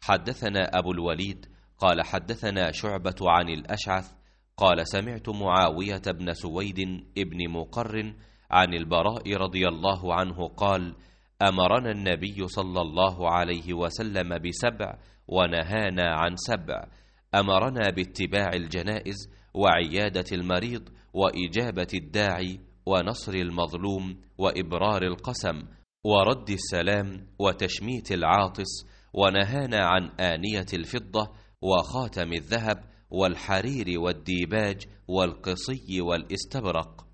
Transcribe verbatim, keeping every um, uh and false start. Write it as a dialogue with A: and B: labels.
A: حدثنا أبو الوليد قال حدثنا شعبة عن الأشعث قال سمعت معاوية بن سويد ابن مقر عن البراء رضي الله عنه قال أمرنا النبي صلى الله عليه وسلم بسبع ونهانا عن سبع. أمرنا باتباع الجنائز وعيادة المريض وإجابة الداعي ونصر المظلوم وإبرار القسم ورد السلام وتشميت العاطس، ونهانا عن آنية الفضة وخاتم الذهب والحرير والديباج والقصي والاستبرق.